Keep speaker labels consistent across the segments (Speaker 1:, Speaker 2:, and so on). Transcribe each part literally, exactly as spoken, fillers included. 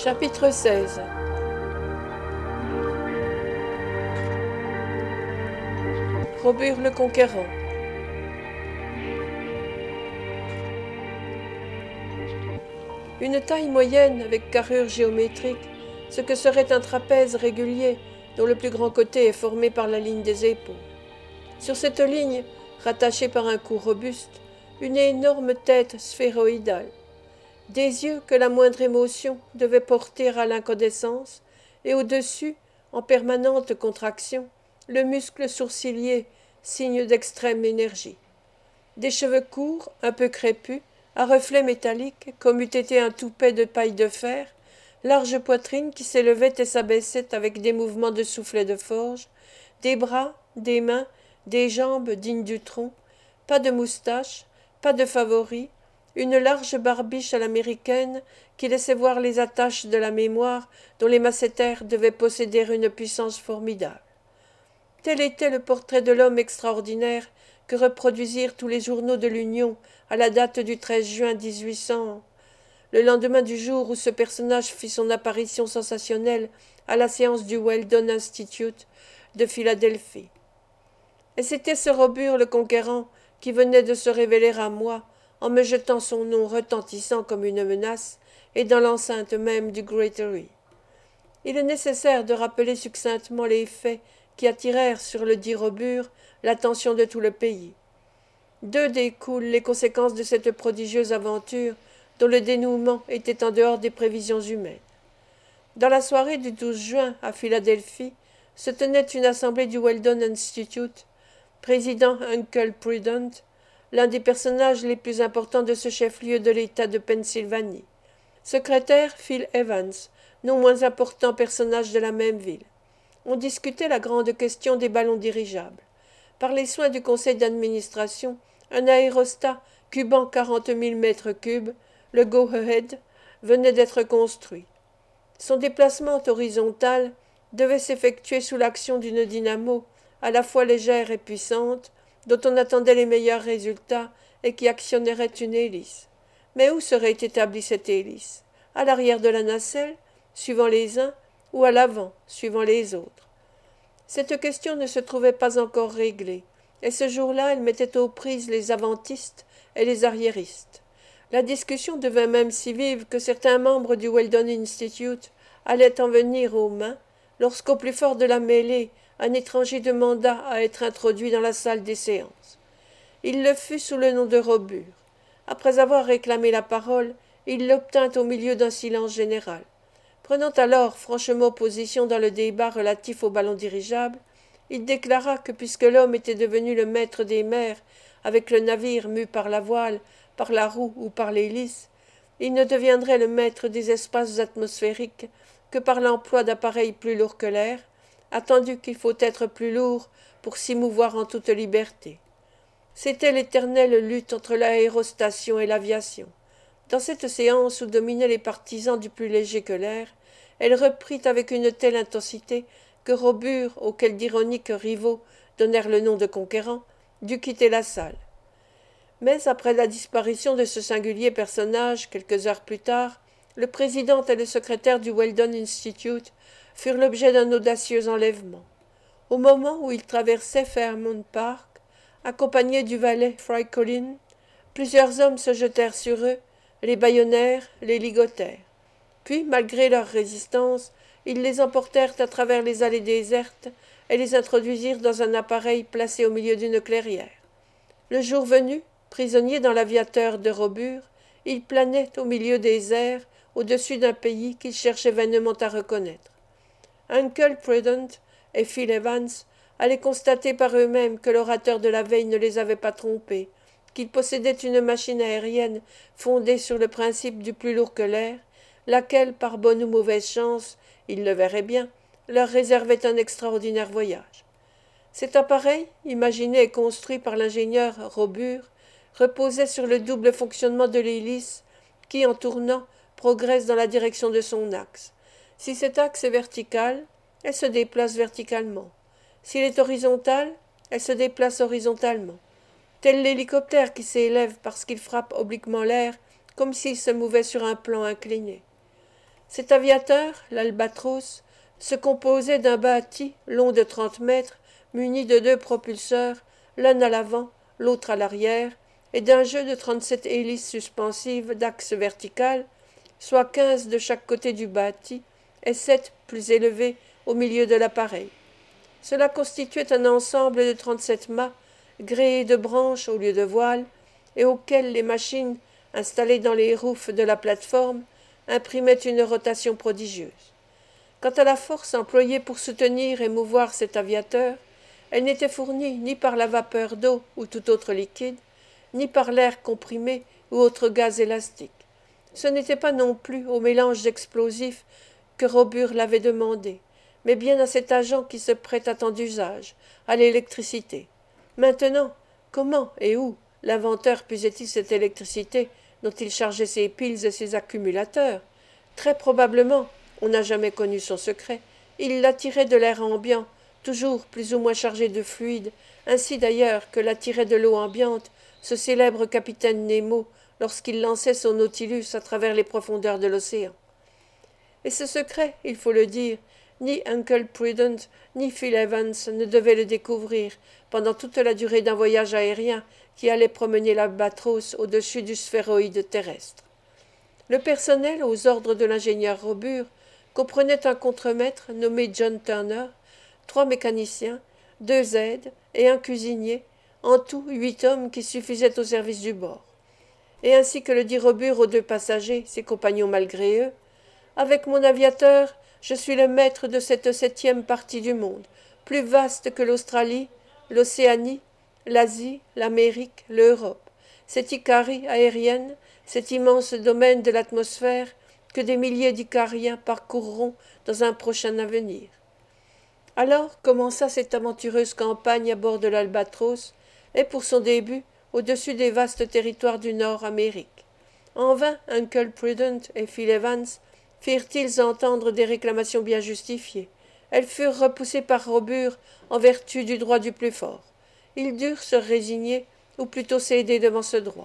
Speaker 1: Chapitre seize. Robur le Conquérant. Une taille moyenne avec carrure géométrique, ce que serait un trapèze régulier dont le plus grand côté est formé par la ligne des épaules. Sur cette ligne, rattachée par un cou robuste, une énorme tête sphéroïdale. Des yeux que la moindre émotion devait porter à l'incandescence, et au-dessus, en permanente contraction, le muscle sourcilier, signe d'extrême énergie. Des cheveux courts, un peu crépus, à reflets métalliques, comme eût été un toupet de paille de fer, large poitrine qui s'élevait et s'abaissait avec des mouvements de soufflet de forge, des bras, des mains, des jambes dignes du tronc, pas de moustache, pas de favoris, une large barbiche à l'américaine qui laissait voir les attaches de la mémoire dont les masséters devaient posséder une puissance formidable. Tel était le portrait de l'homme extraordinaire que reproduisirent tous les journaux de l'Union à la date du treize juin mille huit cents, le lendemain du jour où ce personnage fit son apparition sensationnelle à la séance du Weldon Institute de Philadelphie. Et c'était ce Robur le Conquérant qui venait de se révéler à moi en me jetant son nom retentissant comme une menace, et dans l'enceinte même du Greatory. Il est nécessaire de rappeler succinctement les faits qui attirèrent sur le dit Robur l'attention de tout le pays. D'eux découlent les conséquences de cette prodigieuse aventure dont le dénouement était en dehors des prévisions humaines. Dans la soirée du douze juin, à Philadelphie, se tenait une assemblée du Weldon Institute. Président Uncle Prudent, l'un des personnages les plus importants de ce chef-lieu de l'État de Pennsylvanie. Secrétaire Phil Evans, non moins important personnage de la même ville. On discutait la grande question des ballons dirigeables. Par les soins du conseil d'administration, un aérostat cubant quarante mille mètres cubes, le Go-Ahead, venait d'être construit. Son déplacement horizontal devait s'effectuer sous l'action d'une dynamo à la fois légère et puissante, dont on attendait les meilleurs résultats et qui actionnerait une hélice. Mais où serait établie cette hélice? À l'arrière de la nacelle, suivant les uns, ou à l'avant, suivant les autres? Cette question ne se trouvait pas encore réglée, et ce jour-là elle mettait aux prises les avantistes et les arriéristes. La discussion devint même si vive que certains membres du Weldon Institute allaient en venir aux mains, lorsqu'au plus fort de la mêlée, un étranger demanda à être introduit dans la salle des séances. Il le fut sous le nom de Robur. Après avoir réclamé la parole, il l'obtint au milieu d'un silence général. Prenant alors franchement position dans le débat relatif au ballon dirigeable, il déclara que puisque l'homme était devenu le maître des mers, avec le navire mu par la voile, par la roue ou par l'hélice, il ne deviendrait le maître des espaces atmosphériques que par l'emploi d'appareils plus lourds que l'air, attendu qu'il faut être plus lourd pour s'y mouvoir en toute liberté. C'était l'éternelle lutte entre l'aérostation et l'aviation. Dans cette séance où dominaient les partisans du plus léger que l'air, elle reprit avec une telle intensité que Robur, auquel d'ironiques rivaux donnèrent le nom de conquérant, dut quitter la salle. Mais après la disparition de ce singulier personnage, quelques heures plus tard, le président et le secrétaire du Weldon Institute furent l'objet d'un audacieux enlèvement. Au moment où ils traversaient Fairmount Park, accompagnés du valet Fry Collin, plusieurs hommes se jetèrent sur eux, les bâillonnèrent, les ligotèrent. Puis, malgré leur résistance, ils les emportèrent à travers les allées désertes et les introduisirent dans un appareil placé au milieu d'une clairière. Le jour venu, prisonnier dans l'aviateur de Robur, il planait au milieu des airs, au-dessus d'un pays qu'il cherchait vainement à reconnaître. Uncle Prudent et Phil Evans allaient constater par eux-mêmes que l'orateur de la veille ne les avait pas trompés, qu'il possédait une machine aérienne fondée sur le principe du plus lourd que l'air, laquelle, par bonne ou mauvaise chance, ils le verraient bien, leur réservait un extraordinaire voyage. Cet appareil, imaginé et construit par l'ingénieur Robur, reposait sur le double fonctionnement de l'hélice qui, en tournant, progresse dans la direction de son axe. Si cet axe est vertical, elle se déplace verticalement. S'il est horizontal, elle se déplace horizontalement. Tel l'hélicoptère qui s'élève parce qu'il frappe obliquement l'air, comme s'il se mouvait sur un plan incliné. Cet aviateur, l'Albatros, se composait d'un bâti long de trente mètres, muni de deux propulseurs, l'un à l'avant, l'autre à l'arrière, et d'un jeu de trente-sept hélices suspensives d'axe vertical, soit quinze de chaque côté du bâti, et sept plus élevées au milieu de l'appareil. Cela constituait un ensemble de trente-sept mâts, gréés de branches au lieu de voiles, et auxquels les machines, installées dans les roufs de la plate-forme, imprimaient une rotation prodigieuse. Quant à la force employée pour soutenir et mouvoir cet aviateur, elle n'était fournie ni par la vapeur d'eau ou tout autre liquide, ni par l'air comprimé ou autre gaz élastique. Ce n'était pas non plus aux mélanges explosifs que Robur l'avait demandé, mais bien à cet agent qui se prête à tant d'usage, à l'électricité. Maintenant, comment et où l'inventeur puisait-il cette électricité dont il chargeait ses piles et ses accumulateurs? Très probablement, on n'a jamais connu son secret, il l'attirait de l'air ambiant, toujours plus ou moins chargé de fluide, ainsi d'ailleurs que l'attirait de l'eau ambiante ce célèbre capitaine Nemo lorsqu'il lançait son Nautilus à travers les profondeurs de l'océan. Et ce secret, il faut le dire, ni Uncle Prudent ni Phil Evans ne devaient le découvrir pendant toute la durée d'un voyage aérien qui allait promener l'Albatros au-dessus du sphéroïde terrestre. Le personnel, aux ordres de l'ingénieur Robur, comprenait un contremaître nommé John Turner, trois mécaniciens, deux aides et un cuisinier, en tout huit hommes qui suffisaient au service du bord. Et ainsi que le dit Robur aux deux passagers, ses compagnons malgré eux, « Avec mon aviateur, je suis le maître de cette septième partie du monde, plus vaste que l'Australie, l'Océanie, l'Asie, l'Amérique, l'Europe, cette Icarie aérienne, cet immense domaine de l'atmosphère que des milliers d'Icariens parcourront dans un prochain avenir. » Alors commença cette aventureuse campagne à bord de l'Albatros, et pour son début, au-dessus des vastes territoires du Nord-Amérique. En vain, Uncle Prudent et Phil Evans firent-ils entendre des réclamations bien justifiées. Elles furent repoussées par Robur en vertu du droit du plus fort. Ils durent se résigner, ou plutôt céder devant ce droit.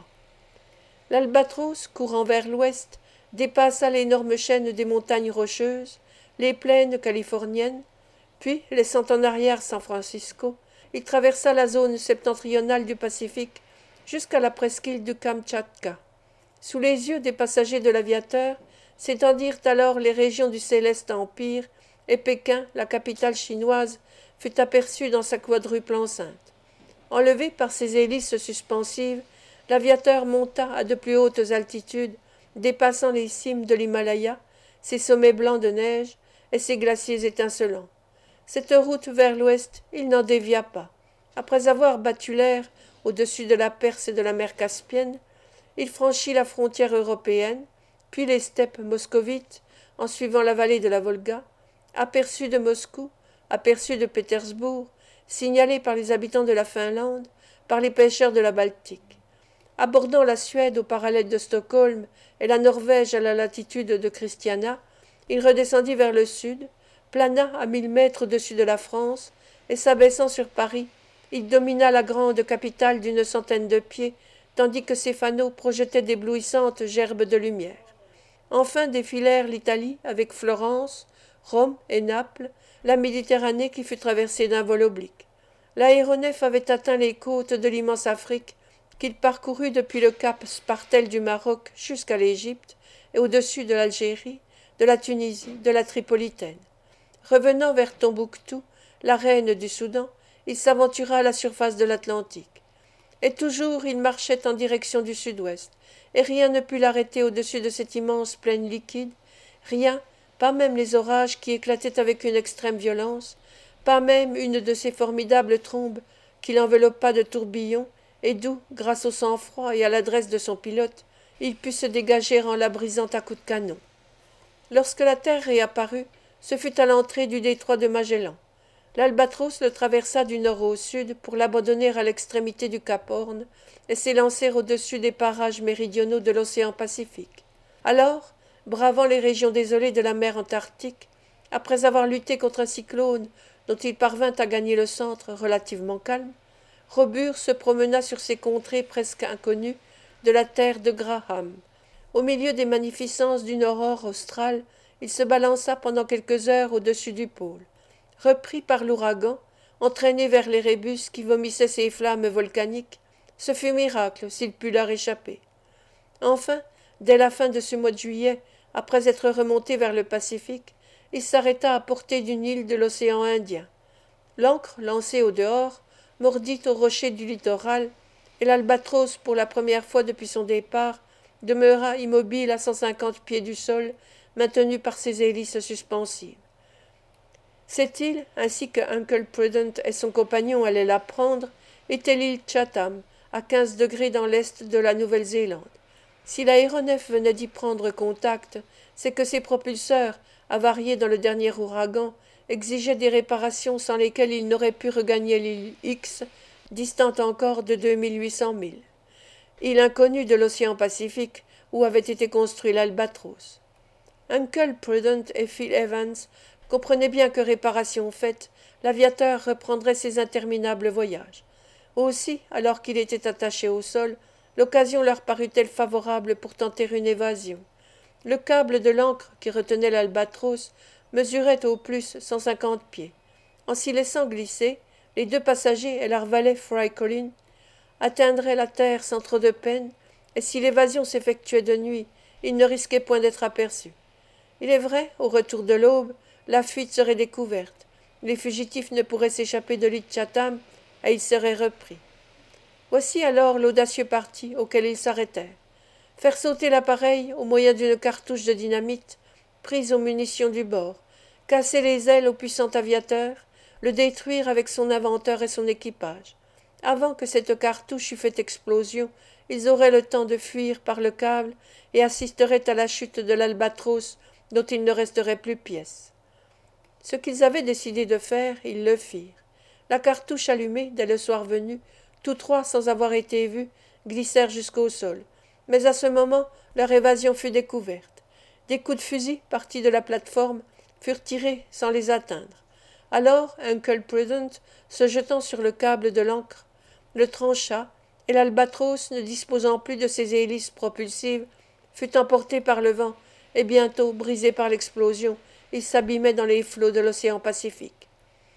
Speaker 1: L'Albatros, courant vers l'ouest, dépassa l'énorme chaîne des montagnes rocheuses, les plaines californiennes, puis, laissant en arrière San Francisco, il traversa la zone septentrionale du Pacifique jusqu'à la presqu'île du Kamtchatka. Sous les yeux des passagers de l'aviateur s'étendirent alors les régions du céleste empire, et Pékin, la capitale chinoise, fut aperçue dans sa quadruple enceinte. Enlevé par ses hélices suspensives, l'aviateur monta à de plus hautes altitudes, dépassant les cimes de l'Himalaya, ses sommets blancs de neige et ses glaciers étincelants. Cette route vers l'ouest, il n'en dévia pas. Après avoir battu l'air au-dessus de la Perse et de la mer Caspienne, il franchit la frontière européenne, puis les steppes moscovites, en suivant la vallée de la Volga, aperçu de Moscou, aperçu de Pétersbourg, signalé par les habitants de la Finlande, par les pêcheurs de la Baltique. Abordant la Suède au parallèle de Stockholm et la Norvège à la latitude de Christiana, il redescendit vers le sud, plana à mille mètres au-dessus de la France, et s'abaissant sur Paris, il domina la grande capitale d'une centaine de pieds, tandis que ses fanaux projetaient d'éblouissantes gerbes de lumière. Enfin défilèrent l'Italie avec Florence, Rome et Naples, la Méditerranée qui fut traversée d'un vol oblique. L'aéronef avait atteint les côtes de l'immense Afrique, qu'il parcourut depuis le cap Spartel du Maroc jusqu'à l'Égypte, et au-dessus de l'Algérie, de la Tunisie, de la Tripolitaine. Revenant vers Tombouctou, la reine du Soudan, il s'aventura à la surface de l'Atlantique. Et toujours il marchait en direction du sud-ouest, et rien ne put l'arrêter au-dessus de cette immense plaine liquide, rien, pas même les orages qui éclataient avec une extrême violence, pas même une de ces formidables trombes qui l'enveloppa de tourbillons, et d'où, grâce au sang-froid et à l'adresse de son pilote, il put se dégager en la brisant à coups de canon. Lorsque la terre réapparut, ce fut à l'entrée du détroit de Magellan. L'Albatros le traversa du nord au sud pour l'abandonner à l'extrémité du Cap Horn et s'élancer au-dessus des parages méridionaux de l'océan Pacifique. Alors, bravant les régions désolées de la mer Antarctique, après avoir lutté contre un cyclone dont il parvint à gagner le centre relativement calme, Robur se promena sur ces contrées presque inconnues de la terre de Graham. Au milieu des magnificences d'une aurore australe, il se balança pendant quelques heures au-dessus du pôle. Repris par l'ouragan, entraîné vers l'Érébus qui vomissait ses flammes volcaniques, ce fut miracle s'il put leur échapper. Enfin, dès la fin de ce mois de juillet, après être remonté vers le Pacifique, il s'arrêta à portée d'une île de l'océan Indien. L'ancre, lancée au dehors, mordit aux rochers du littoral, et l'Albatros, pour la première fois depuis son départ, demeura immobile à cent cinquante pieds du sol, maintenu par ses hélices suspensives. Cette île, ainsi que Uncle Prudent et son compagnon allaient la prendre, était l'île Chatham, à quinze degrés dans l'est de la Nouvelle-Zélande. Si l'aéronef venait d'y prendre contact, c'est que ses propulseurs, avariés dans le dernier ouragan, exigeaient des réparations sans lesquelles il n'aurait pu regagner l'île X, distante encore de deux mille huit cents milles. Île inconnue de l'océan Pacifique, où avait été construit l'Albatros. Uncle Prudent et Phil Evans comprenaient bien que réparation faite, l'aviateur reprendrait ses interminables voyages. Aussi, alors qu'il était attaché au sol, l'occasion leur parut-elle favorable pour tenter une évasion. Le câble de l'ancre qui retenait l'Albatros mesurait au plus cent cinquante pieds. En s'y laissant glisser, les deux passagers et leur valet Fry Collins atteindraient la terre sans trop de peine, et si l'évasion s'effectuait de nuit, ils ne risquaient point d'être aperçus. Il est vrai, au retour de l'aube, la fuite serait découverte, les fugitifs ne pourraient s'échapper de l'île Chatham, et ils seraient repris. Voici alors l'audacieux parti auquel ils s'arrêtèrent. Faire sauter l'appareil au moyen d'une cartouche de dynamite, prise aux munitions du bord, casser les ailes au puissant aviateur, le détruire avec son inventeur et son équipage. Avant que cette cartouche eût fait explosion, ils auraient le temps de fuir par le câble et assisteraient à la chute de l'Albatros dont il ne resterait plus pièce. Ce qu'ils avaient décidé de faire, ils le firent. La cartouche allumée, dès le soir venu, tous trois, sans avoir été vus, glissèrent jusqu'au sol. Mais à ce moment, leur évasion fut découverte. Des coups de fusil, partis de la plate-forme, furent tirés sans les atteindre. Alors, Uncle Prudent, se jetant sur le câble de l'ancre, le trancha, et l'Albatros, ne disposant plus de ses hélices propulsives, fut emporté par le vent, et bientôt, brisé par l'explosion, il s'abîmait dans les flots de l'océan Pacifique.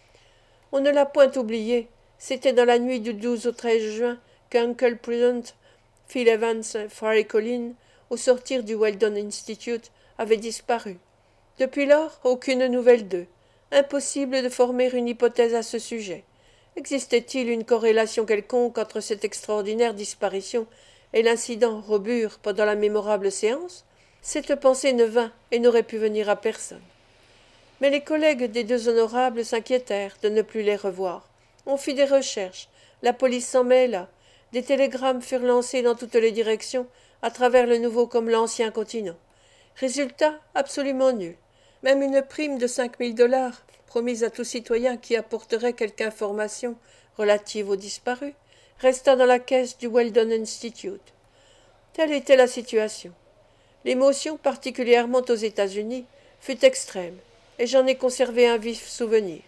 Speaker 1: On ne l'a point oublié, c'était dans la nuit du douze au treize juin qu'Uncle Prudent, Phil Evans et Fry Collins, au sortir du Weldon Institute, avaient disparu. Depuis lors, aucune nouvelle d'eux. Impossible de former une hypothèse à ce sujet. Existait-il une corrélation quelconque entre cette extraordinaire disparition et l'incident Robur pendant la mémorable séance? Cette pensée ne vint et n'aurait pu venir à personne. Mais les collègues des deux honorables s'inquiétèrent de ne plus les revoir. On fit des recherches, la police s'en mêla, des télégrammes furent lancés dans toutes les directions, à travers le nouveau comme l'ancien continent. Résultat absolument nul. Même une prime de cinq mille dollars, promise à tout citoyen qui apporterait quelque information relative aux disparus, resta dans la caisse du Weldon Institute. Telle était la situation. L'émotion, particulièrement aux États-Unis, fut extrême, et j'en ai conservé un vif souvenir.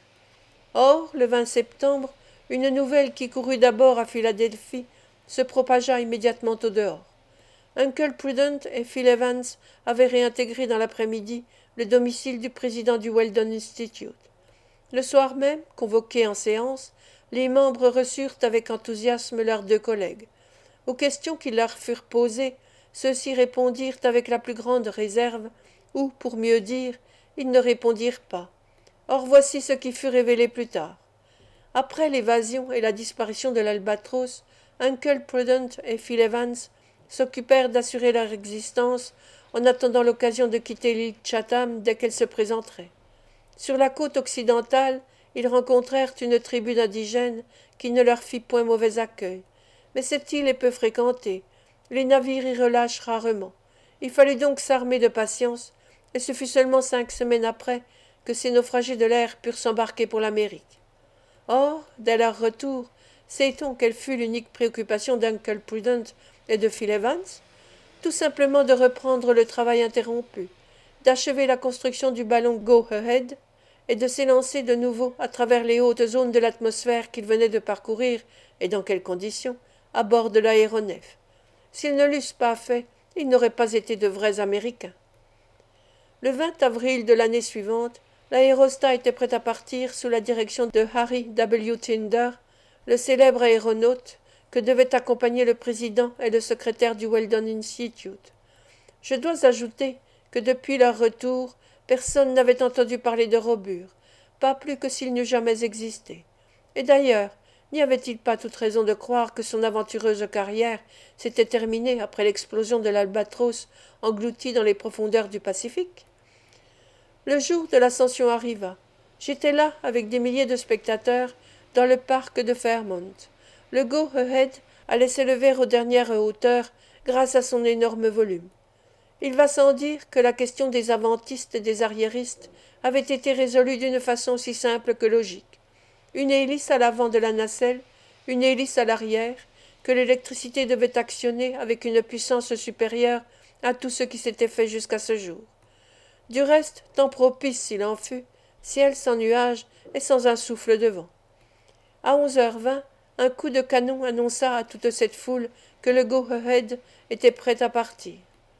Speaker 1: Or, le vingt septembre, une nouvelle qui courut d'abord à Philadelphie se propagea immédiatement au dehors. Uncle Prudent et Phil Evans avaient réintégré dans l'après-midi le domicile du président du Weldon Institute. Le soir même, convoqués en séance, les membres reçurent avec enthousiasme leurs deux collègues. Aux questions qui leur furent posées, ceux-ci répondirent avec la plus grande réserve, ou, pour mieux dire, ils ne répondirent pas. Or voici ce qui fut révélé plus tard. Après l'évasion et la disparition de l'Albatros, Uncle Prudent et Phil Evans s'occupèrent d'assurer leur existence en attendant l'occasion de quitter l'île Chatham dès qu'elle se présenterait. Sur la côte occidentale, ils rencontrèrent une tribu d'indigènes qui ne leur fit point mauvais accueil. Mais cette île est peu fréquentée. Les navires y relâchent rarement. Il fallut donc s'armer de patience, et ce fut seulement cinq semaines après que ces naufragés de l'air purent s'embarquer pour l'Amérique. Or, dès leur retour, sait-on quelle fut l'unique préoccupation d'Uncle Prudent et de Phil Evans? Tout simplement de reprendre le travail interrompu, d'achever la construction du ballon Go-Ahead et de s'élancer de nouveau à travers les hautes zones de l'atmosphère qu'ils venaient de parcourir, et dans quelles conditions, à bord de l'aéronef. S'ils ne l'eussent pas fait, ils n'auraient pas été de vrais Américains. Le vingt avril de l'année suivante, l'aérostat était prêt à partir sous la direction de Harry W. Tinder, le célèbre aéronaute que devaient accompagner le président et le secrétaire du Weldon Institute. Je dois ajouter que depuis leur retour, personne n'avait entendu parler de Robur, pas plus que s'il n'eût jamais existé. Et d'ailleurs, n'y avait-il pas toute raison de croire que son aventureuse carrière s'était terminée après l'explosion de l'Albatros englouti dans les profondeurs du Pacifique? Le jour de l'ascension arriva. J'étais là avec des milliers de spectateurs dans le parc de Fairmount. Le Go-Ahead allait s'élever aux dernières hauteurs grâce à son énorme volume. Il va sans dire que la question des avantistes et des arriéristes avait été résolue d'une façon aussi simple que logique. Une hélice à l'avant de la nacelle, une hélice à l'arrière, que l'électricité devait actionner avec une puissance supérieure à tout ce qui s'était fait jusqu'à ce jour. Du reste, temps propice s'il en fut, ciel sans nuages et sans un souffle de vent. À onze heures vingt, un coup de canon annonça à toute cette foule que le Go-Ahead était prêt à partir.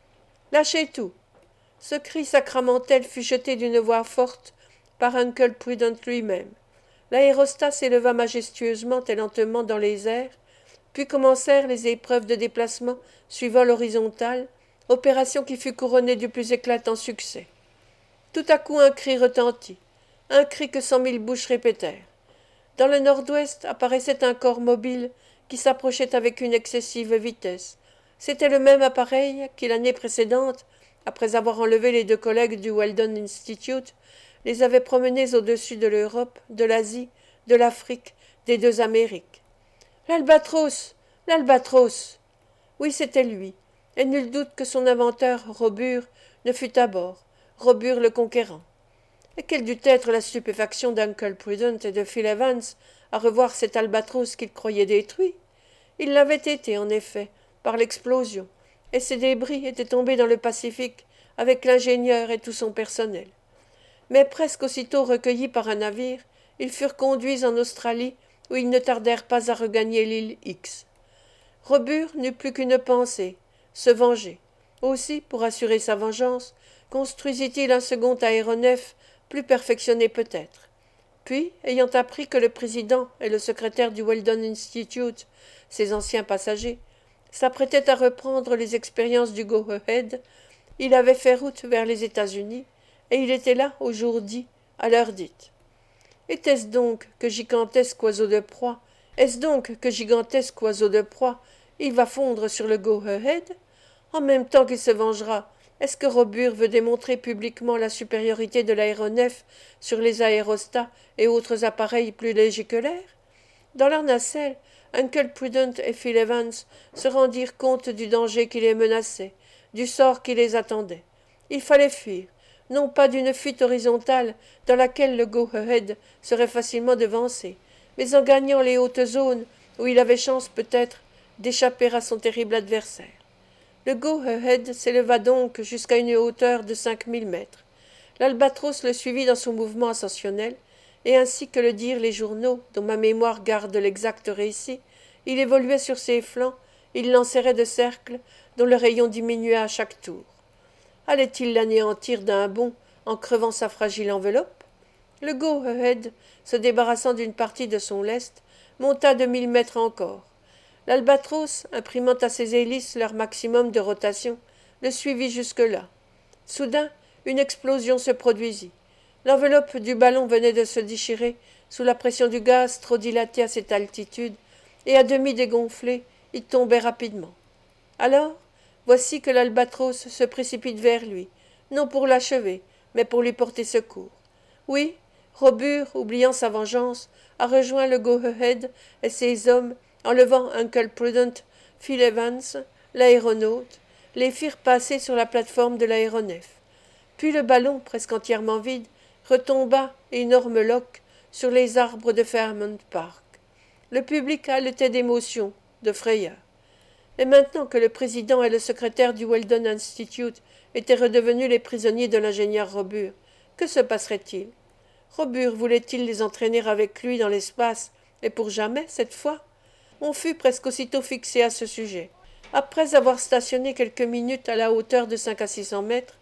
Speaker 1: « Lâchez tout !» Ce cri sacramentel fut jeté d'une voix forte par Uncle Prudent lui-même. L'aérostat s'éleva majestueusement et lentement dans les airs, puis commencèrent les épreuves de déplacement suivant l'horizontale, opération qui fut couronnée du plus éclatant succès. Tout à coup un cri retentit, un cri que cent mille bouches répétèrent. Dans le nord-ouest apparaissait un corps mobile qui s'approchait avec une excessive vitesse. C'était le même appareil qui, l'année précédente, après avoir enlevé les deux collègues du Weldon Institute, les avait promenés au-dessus de l'Europe, de l'Asie, de l'Afrique, des deux Amériques. L'Albatros! L'Albatros! Oui, c'était lui, et nul doute que son inventeur, Robur, ne fût à bord, Robur le conquérant. Et quelle dut être la stupéfaction d'Uncle Prudent et de Phil Evans à revoir cet Albatros qu'ils croyaient détruit. Il l'avait été, en effet, par l'explosion, et ses débris étaient tombés dans le Pacifique avec l'ingénieur et tout son personnel. Mais presque aussitôt recueillis par un navire, ils furent conduits en Australie, où ils ne tardèrent pas à regagner l'île X. Robur n'eut plus qu'une pensée, se venger. Aussi, pour assurer sa vengeance, construisit-il un second aéronef, plus perfectionné peut-être. Puis, ayant appris que le président et le secrétaire du Weldon Institute, ses anciens passagers, s'apprêtaient à reprendre les expériences du Go-Ahead, il avait fait route vers les États-Unis, et il était là au jour dit, à l'heure dite. Était-ce donc que gigantesque oiseau de proie, est-ce donc que gigantesque oiseau de proie, il va fondre sur le Go-Ahead? En même temps qu'il se vengera, est-ce que Robur veut démontrer publiquement la supériorité de l'aéronef sur les aérostats et autres appareils plus légers que l'air? Dans leur nacelle, Uncle Prudent et Phil Evans se rendirent compte du danger qui les menaçait, du sort qui les attendait. Il fallait fuir, non pas d'une fuite horizontale dans laquelle le Go-Ahead serait facilement devancé, mais en gagnant les hautes zones où il avait chance peut-être d'échapper à son terrible adversaire. Le Go-Ahead s'éleva donc jusqu'à une hauteur de cinq mille mètres. L'Albatros le suivit dans son mouvement ascensionnel, et ainsi que le dirent les journaux, dont ma mémoire garde l'exact récit, il évoluait sur ses flancs, il l'enserrait de cercles, dont le rayon diminuait à chaque tour. Allait-il l'anéantir d'un bond en crevant sa fragile enveloppe? Le Go-Ahead, se débarrassant d'une partie de son lest, monta de mille mètres encore. L'Albatros, imprimant à ses hélices leur maximum de rotation, le suivit jusque-là. Soudain, une explosion se produisit. L'enveloppe du ballon venait de se déchirer sous la pression du gaz trop dilaté à cette altitude, et à demi dégonflé, il tombait rapidement. Alors, voici que l'Albatros se précipite vers lui, non pour l'achever, mais pour lui porter secours. Oui, Robur, oubliant sa vengeance, a rejoint le Go-Ahead et ses hommes, enlevant Uncle Prudent, Phil Evans, l'aéronaute, les firent passer sur la plate-forme de l'aéronef. Puis le ballon, presque entièrement vide, retomba, énorme loch, sur les arbres de Fairmount Park. Le public haletait d'émotion, de frayeur. Et maintenant que le président et le secrétaire du Weldon Institute étaient redevenus les prisonniers de l'ingénieur Robur, que se passerait-il? Robur voulait-il les entraîner avec lui dans l'espace, et pour jamais, cette fois? On fut presque aussitôt fixé à ce sujet. Après avoir stationné quelques minutes à la hauteur de cinq à six cents mètres,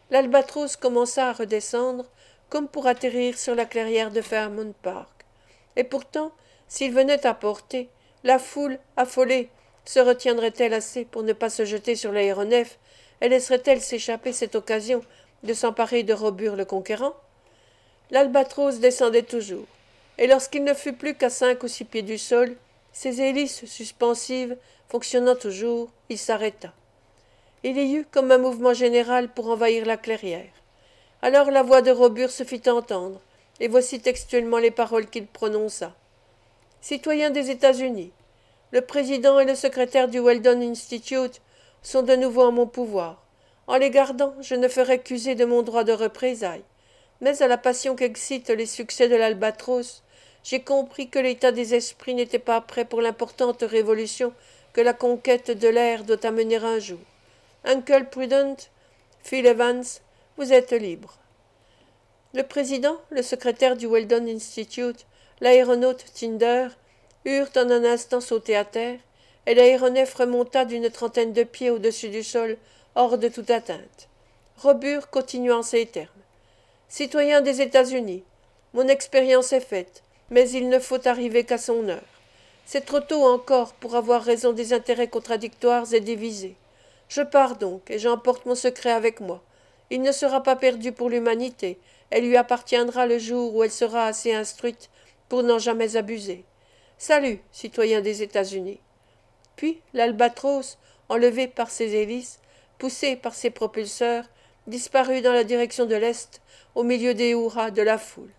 Speaker 1: l'Albatros commença à redescendre, comme pour atterrir sur la clairière de Fairmount Park. Et pourtant, s'il venait à portée, la foule, affolée, se retiendrait-elle assez pour ne pas se jeter sur l'aéronef et laisserait-elle s'échapper cette occasion de s'emparer de Robur le Conquérant? L'Albatros descendait toujours, et lorsqu'il ne fut plus qu'à cinq ou six pieds du sol, ses hélices suspensives fonctionnant toujours, il s'arrêta. Il y eut comme un mouvement général pour envahir la clairière. Alors la voix de Robur se fit entendre, et voici textuellement les paroles qu'il prononça. « Citoyens des États-Unis, le président et le secrétaire du Weldon Institute sont de nouveau en mon pouvoir. En les gardant, je ne ferai qu'user de mon droit de représailles. Mais à la passion qu'excitent les succès de l'Albatros, j'ai compris que l'état des esprits n'était pas prêt pour l'importante révolution que la conquête de l'air doit amener un jour. Uncle Prudent, Phil Evans, vous êtes libre. » Le président, le secrétaire du Weldon Institute, l'aéronaute Tinder, eurent en un instant sauté à terre, et l'aéronef remonta d'une trentaine de pieds au-dessus du sol, hors de toute atteinte. Robur continua en ces termes. « Citoyens des États-Unis, mon expérience est faite, mais il ne faut arriver qu'à son heure. C'est trop tôt encore pour avoir raison des intérêts contradictoires et divisés. Je pars donc, et j'emporte mon secret avec moi. Il ne sera pas perdu pour l'humanité, elle lui appartiendra le jour où elle sera assez instruite pour n'en jamais abuser. Salut, citoyens des États-Unis. » Puis l'Albatros, enlevé par ses hélices, poussé par ses propulseurs, disparut dans la direction de l'Est, au milieu des hurrahs de la foule.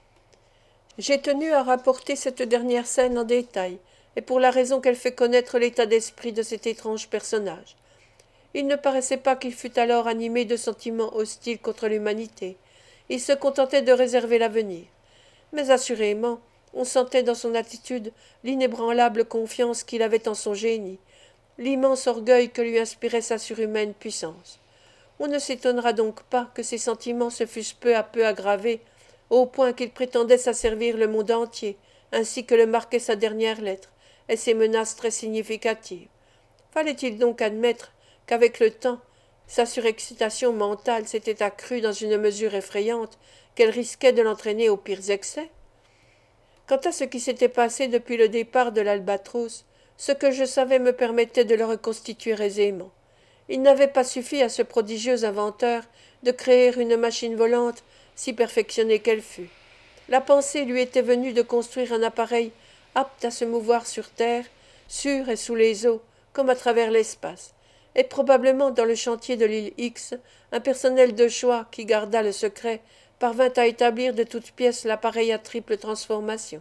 Speaker 1: J'ai tenu à rapporter cette dernière scène en détail, et pour la raison qu'elle fait connaître l'état d'esprit de cet étrange personnage. Il ne paraissait pas qu'il fût alors animé de sentiments hostiles contre l'humanité. Il se contentait de réserver l'avenir. Mais assurément, on sentait dans son attitude l'inébranlable confiance qu'il avait en son génie, l'immense orgueil que lui inspirait sa surhumaine puissance. On ne s'étonnera donc pas que ses sentiments se fussent peu à peu aggravés, au point qu'il prétendait s'asservir le monde entier, ainsi que le marquait sa dernière lettre, et ses menaces très significatives. Fallait-il donc admettre qu'avec le temps, sa surexcitation mentale s'était accrue dans une mesure effrayante, qu'elle risquait de l'entraîner aux pires excès? Quant à ce qui s'était passé depuis le départ de l'Albatros, ce que je savais me permettait de le reconstituer aisément. Il n'avait pas suffi à ce prodigieux inventeur de créer une machine volante si perfectionnée qu'elle fût. La pensée lui était venue de construire un appareil apte à se mouvoir sur terre, sur et sous les eaux, comme à travers l'espace, et probablement dans le chantier de l'île X, un personnel de choix qui garda le secret parvint à établir de toutes pièces l'appareil à triple transformation.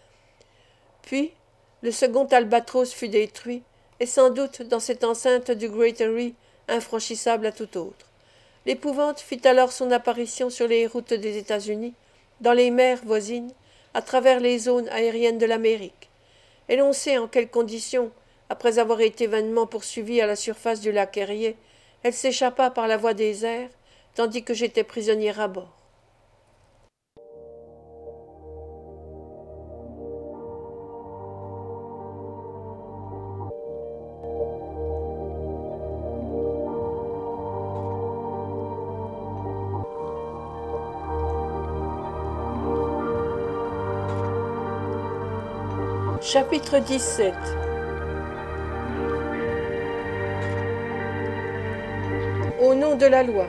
Speaker 1: Puis, le second Albatros fut détruit, et sans doute dans cette enceinte du Great Eyrie, infranchissable à tout autre. L'épouvante fit alors son apparition sur les routes des États-Unis, dans les mers voisines, à travers les zones aériennes de l'Amérique. Et l'on sait en quelles conditions, après avoir été vainement poursuivie à la surface du lac Erie, elle s'échappa par la voie des airs, tandis que j'étais prisonnière à bord. Chapitre dix-sept. Au nom de la loi.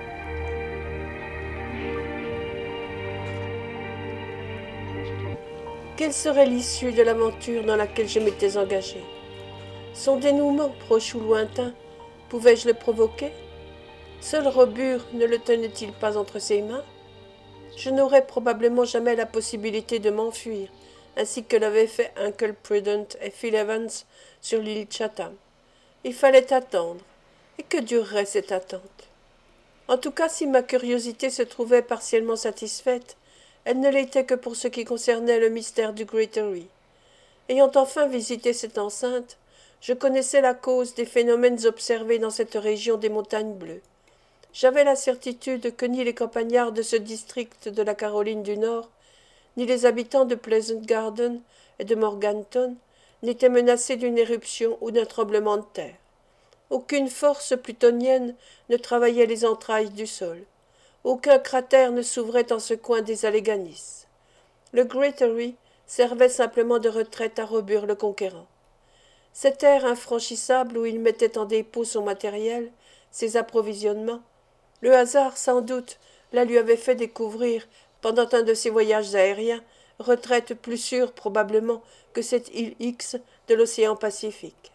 Speaker 1: Quelle serait l'issue de l'aventure dans laquelle je m'étais engagée? Son dénouement, proche ou lointain, pouvais-je le provoquer? Seul Robur ne le tenait-il pas entre ses mains? Je n'aurais probablement jamais la possibilité de m'enfuir, ainsi que l'avaient fait Uncle Prudent et Phil Evans sur l'île Chatham. Il fallait attendre. Et que durerait cette attente? En tout cas, si ma curiosité se trouvait partiellement satisfaite, elle ne l'était que pour ce qui concernait le mystère du Great Eyrie. Ayant enfin visité cette enceinte, je connaissais la cause des phénomènes observés dans cette région des montagnes bleues. J'avais la certitude que ni les campagnards de ce district de la Caroline du Nord, ni les habitants de Pleasant Garden et de Morganton n'étaient menacés d'une éruption ou d'un tremblement de terre. Aucune force plutonienne ne travaillait les entrailles du sol. Aucun cratère ne s'ouvrait en ce coin des Alleghanies. Le Greatory servait simplement de retraite à Robur le Conquérant. Cette terre infranchissable où il mettait en dépôt son matériel, ses approvisionnements, le hasard sans doute la lui avait fait découvrir pendant un de ses voyages aériens, retraite plus sûre probablement que cette île X de l'océan Pacifique.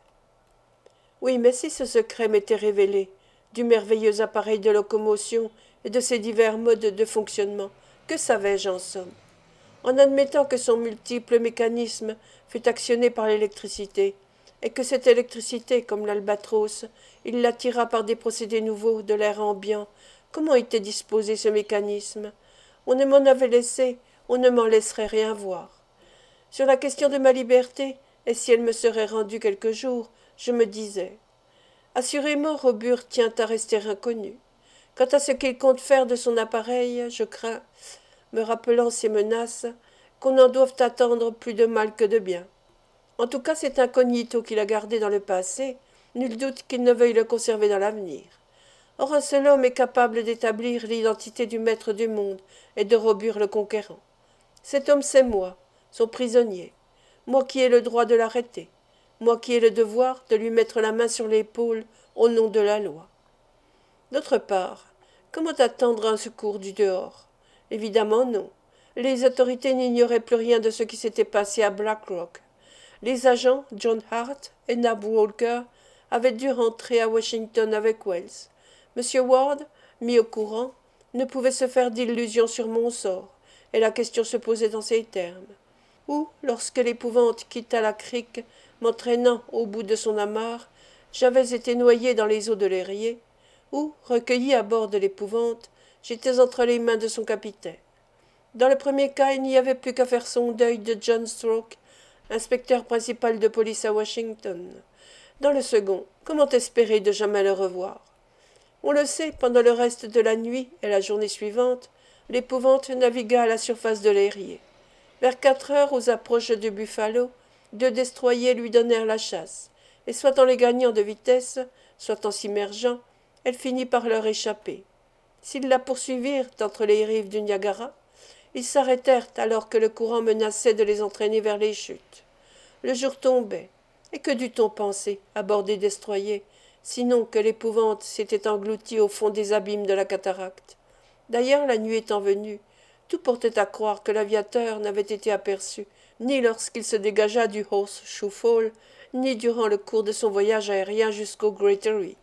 Speaker 1: Oui, mais si ce secret m'était révélé, du merveilleux appareil de locomotion et de ses divers modes de fonctionnement, que savais-je en somme? En admettant que son multiple mécanisme fût actionné par l'électricité, et que cette électricité, comme l'albatros, il l'attira par des procédés nouveaux de l'air ambiant, comment était disposé ce mécanisme? On ne m'en avait laissé, on ne m'en laisserait rien voir. Sur la question de ma liberté, et si elle me serait rendue quelque jour, je me disais. Assurément, Robur tient à rester inconnu. Quant à ce qu'il compte faire de son appareil, je crains, me rappelant ses menaces, qu'on n'en doive attendre plus de mal que de bien. En tout cas, cet incognito qu'il a gardé dans le passé, nul doute qu'il ne veuille le conserver dans l'avenir. Or, un seul homme est capable d'établir l'identité du maître du monde et de Robur le Conquérant. Cet homme, c'est moi, son prisonnier, moi qui ai le droit de l'arrêter, moi qui ai le devoir de lui mettre la main sur l'épaule au nom de la loi. D'autre part, comment attendre un secours du dehors? Évidemment non. Les autorités n'ignoraient plus rien de ce qui s'était passé à Blackrock. Les agents, John Hart et Nab Walker, avaient dû rentrer à Washington avec Wells. M. Ward, mis au courant, ne pouvait se faire d'illusions sur mon sort, et la question se posait dans ces termes. Ou, lorsque l'épouvante quitta la crique, m'entraînant au bout de son amarre, j'avais été noyé dans les eaux de l'Erie, ou, recueilli à bord de l'épouvante, j'étais entre les mains de son capitaine. Dans le premier cas, il n'y avait plus qu'à faire son deuil de John Stroke, inspecteur principal de police à Washington. Dans le second, comment espérer de jamais le revoir? On le sait, pendant le reste de la nuit et la journée suivante, l'épouvante navigua à la surface de l'Erie. Vers quatre heures, aux approches de Buffalo, deux destroyers lui donnèrent la chasse, et soit en les gagnant de vitesse, soit en s'immergeant, elle finit par leur échapper. S'ils la poursuivirent entre les rives du Niagara, ils s'arrêtèrent alors que le courant menaçait de les entraîner vers les chutes. Le jour tombait, et que dut-on penser, à bord des destroyers, sinon que l'épouvante s'était engloutie au fond des abîmes de la cataracte. D'ailleurs, la nuit étant venue, tout portait à croire que l'aviateur n'avait été aperçu, ni lorsqu'il se dégagea du Horseshoe Fall, ni durant le cours de son voyage aérien jusqu'au Greatory.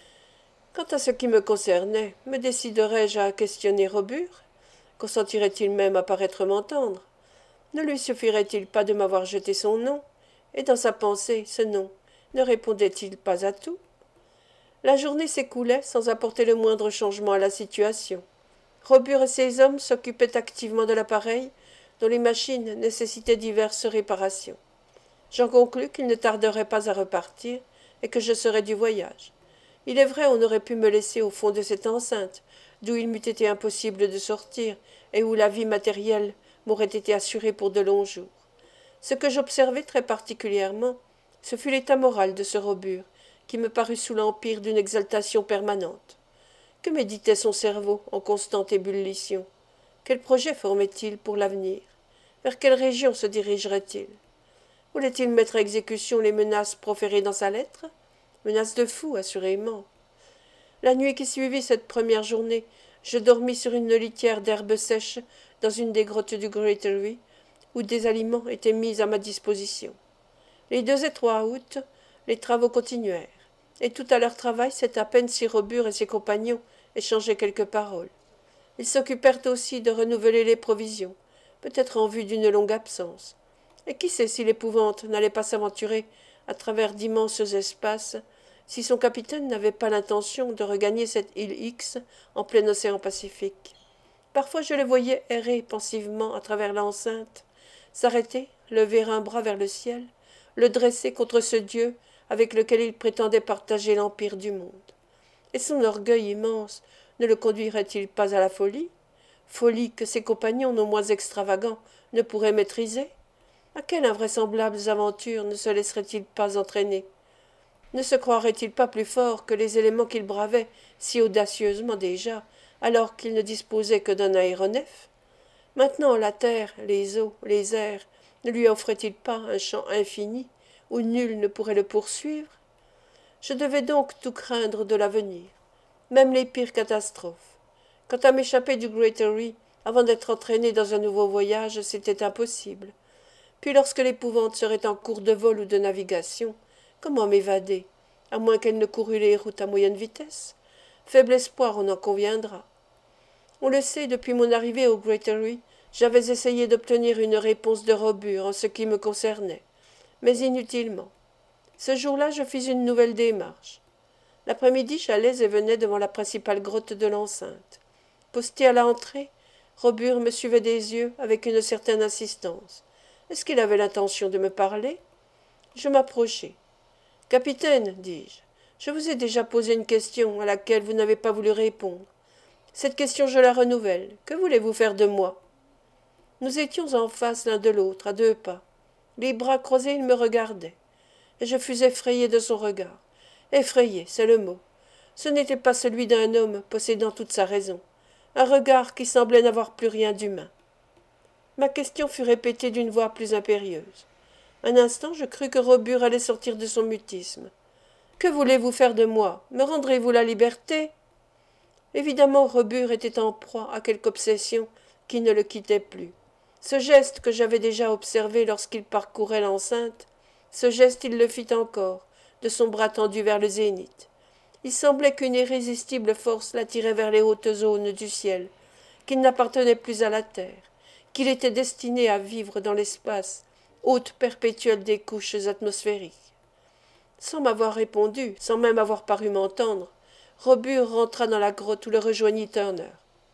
Speaker 1: Quant à ce qui me concernait, me déciderais-je à questionner Robur? Consentirait-il même à paraître m'entendre? Ne lui suffirait-il pas de m'avoir jeté son nom? Et dans sa pensée, ce nom ne répondait-il pas à tout? La journée s'écoulait sans apporter le moindre changement à la situation. Robur et ses hommes s'occupaient activement de l'appareil, dont les machines nécessitaient diverses réparations. J'en conclus qu'il ne tarderait pas à repartir, et que je serais du voyage. Il est vrai, on aurait pu me laisser au fond de cette enceinte, d'où il m'eût été impossible de sortir, et où la vie matérielle m'aurait été assurée pour de longs jours. Ce que j'observai très particulièrement, ce fut l'état moral de ce Robur, qui me parut sous l'empire d'une exaltation permanente. Que méditait son cerveau en constante ébullition? Quel projet formait-il pour l'avenir? Vers quelle région se dirigerait-il? Voulait-il mettre à exécution les menaces proférées dans sa lettre? Menaces de fou, assurément. La nuit qui suivit cette première journée, je dormis sur une litière d'herbes sèches dans une des grottes du Greatory, où des aliments étaient mis à ma disposition. Les deux et trois août, les travaux continuèrent, et tout à leur travail, c'est à peine si Robur et ses compagnons échangeaient quelques paroles. Ils s'occupèrent aussi de renouveler les provisions, peut-être en vue d'une longue absence. Et qui sait si l'épouvante n'allait pas s'aventurer à travers d'immenses espaces, si son capitaine n'avait pas l'intention de regagner cette île X en plein océan Pacifique. Parfois je le voyais errer pensivement à travers l'enceinte, s'arrêter, lever un bras vers le ciel, le dresser contre ce Dieu avec lequel il prétendait partager l'empire du monde. Et son orgueil immense ne le conduirait-il pas à la folie? Folie que ses compagnons non moins extravagants ne pourraient maîtriser? À quelles invraisemblables aventures ne se laisserait-il pas entraîner? Ne se croirait-il pas plus fort que les éléments qu'il bravait si audacieusement déjà, alors qu'il ne disposait que d'un aéronef? Maintenant la terre, les eaux, les airs ne lui offraient-ils pas un champ infini où nul ne pourrait le poursuivre? Je devais donc tout craindre de l'avenir, même les pires catastrophes. Quant à m'échapper du Great Eyrie avant d'être entraîné dans un nouveau voyage, c'était impossible. Puis lorsque l'épouvante serait en cours de vol ou de navigation, comment m'évader, à moins qu'elle ne courût les routes à moyenne vitesse? Faible espoir, on en conviendra. On le sait, depuis mon arrivée au Great Eyrie, j'avais essayé d'obtenir une réponse de Robur en ce qui me concernait, mais inutilement. Ce jour-là, je fis une nouvelle démarche. L'après-midi, j'allais et venais devant la principale grotte de l'enceinte. Posté à l'entrée, Robur me suivait des yeux avec une certaine insistance. Est-ce qu'il avait l'intention de me parler? Je m'approchai. Capitaine, dis-je, je vous ai déjà posé une question à laquelle vous n'avez pas voulu répondre. Cette question, je la renouvelle. Que voulez-vous faire de moi? Nous étions en face l'un de l'autre, à deux pas. Les bras croisés, il me regardait. Et je fus effrayé de son regard. Effrayé, c'est le mot. Ce n'était pas celui d'un homme possédant toute sa raison. Un regard qui semblait n'avoir plus rien d'humain. Ma question fut répétée d'une voix plus impérieuse. Un instant, je crus que Robur allait sortir de son mutisme. Que voulez-vous faire de moi? Me rendrez-vous la liberté? Évidemment, Robur était en proie à quelque obsession qui ne le quittait plus. Ce geste que j'avais déjà observé lorsqu'il parcourait l'enceinte, ce geste il le fit encore, de son bras tendu vers le zénith. Il semblait qu'une irrésistible force l'attirait vers les hautes zones du ciel, qu'il n'appartenait plus à la terre, qu'il était destiné à vivre dans l'espace, hôte perpétuel des couches atmosphériques. Sans m'avoir répondu, sans même avoir paru m'entendre, Robur rentra dans la grotte où le rejoignit Turner.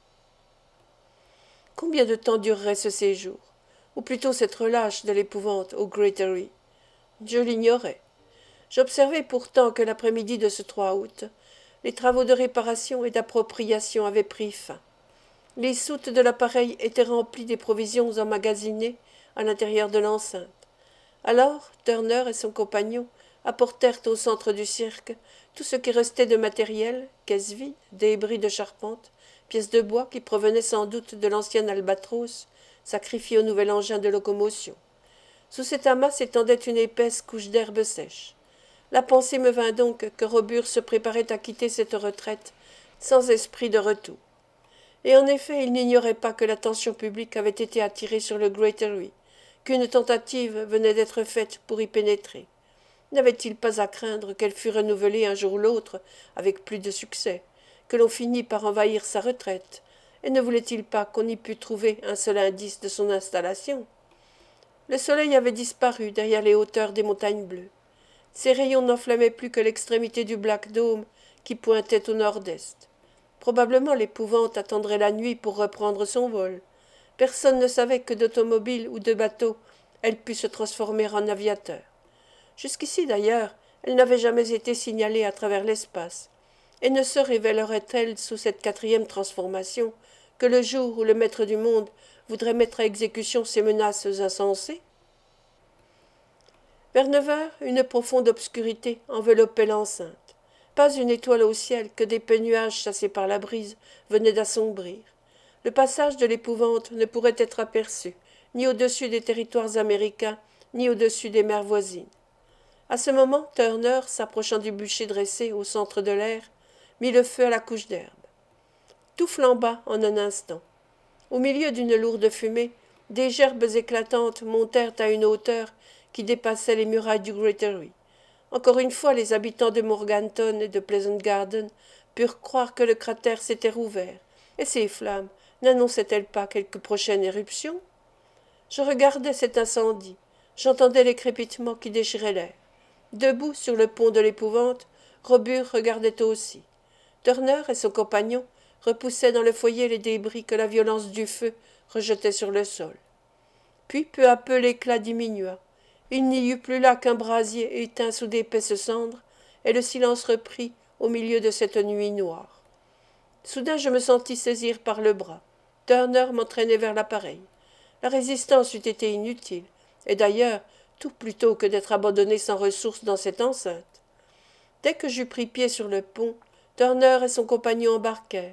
Speaker 1: Combien de temps durerait ce séjour, ou plutôt cette relâche de l'épouvante au Great Eyrie? Je l'ignorais. J'observai pourtant que l'après-midi de ce trois août, les travaux de réparation et d'appropriation avaient pris fin. Les soutes de l'appareil étaient remplies des provisions emmagasinées à l'intérieur de l'enceinte. Alors, Turner et son compagnon apportèrent au centre du cirque tout ce qui restait de matériel, caisses vides, débris de charpente, pièces de bois qui provenaient sans doute de l'ancien albatros, sacrifié au nouvel engin de locomotion. Sous cet amas s'étendait une épaisse couche d'herbe sèche. La pensée me vint donc que Robur se préparait à quitter cette retraite sans esprit de retour. Et en effet, il n'ignorait pas que l'attention publique avait été attirée sur le Great Eyrie, qu'une tentative venait d'être faite pour y pénétrer. N'avait-il pas à craindre qu'elle fût renouvelée un jour ou l'autre avec plus de succès, que l'on finît par envahir sa retraite, et ne voulait-il pas qu'on y pût trouver un seul indice de son installation? Le soleil avait disparu derrière les hauteurs des montagnes bleues. Ses rayons n'enflammaient plus que l'extrémité du Black Dome qui pointait au nord-est. Probablement l'épouvante attendrait la nuit pour reprendre son vol. Personne ne savait que d'automobile ou de bateau elle pût se transformer en aviateur. Jusqu'ici d'ailleurs, elle n'avait jamais été signalée à travers l'espace, et ne se révélerait-elle sous cette quatrième transformation que le jour où le maître du monde voudrait mettre à exécution ces menaces insensées? Vers neuf heures, une profonde obscurité enveloppait l'enceinte. Pas une étoile au ciel que d'épais nuages chassés par la brise venaient d'assombrir. Le passage de l'épouvante ne pourrait être aperçu, ni au-dessus des territoires américains, ni au-dessus des mers voisines. À ce moment, Turner, s'approchant du bûcher dressé au centre de l'air, mit le feu à la couche d'herbe. Tout flamba en un instant. Au milieu d'une lourde fumée, des gerbes éclatantes montèrent à une hauteur qui dépassait les murailles du Great Eyrie. Encore une fois, les habitants de Morganton et de Pleasant Garden purent croire que le cratère s'était rouvert, et ces flammes n'annonçaient-elles pas quelque prochaine éruption? Je regardais cet incendie, j'entendais les crépitements qui déchiraient l'air. Debout sur le pont de l'épouvante, Robur regardait aussi. Turner et son compagnon repoussaient dans le foyer les débris que la violence du feu rejetait sur le sol. Puis peu à peu l'éclat diminua. Il n'y eut plus là qu'un brasier éteint sous d'épaisses cendres, et le silence reprit au milieu de cette nuit noire. Soudain je me sentis saisir par le bras. Turner m'entraînait vers l'appareil. La résistance eût été inutile, et d'ailleurs, tout plutôt que d'être abandonné sans ressources dans cette enceinte. Dès que j'eus pris pied sur le pont, Turner et son compagnon embarquèrent.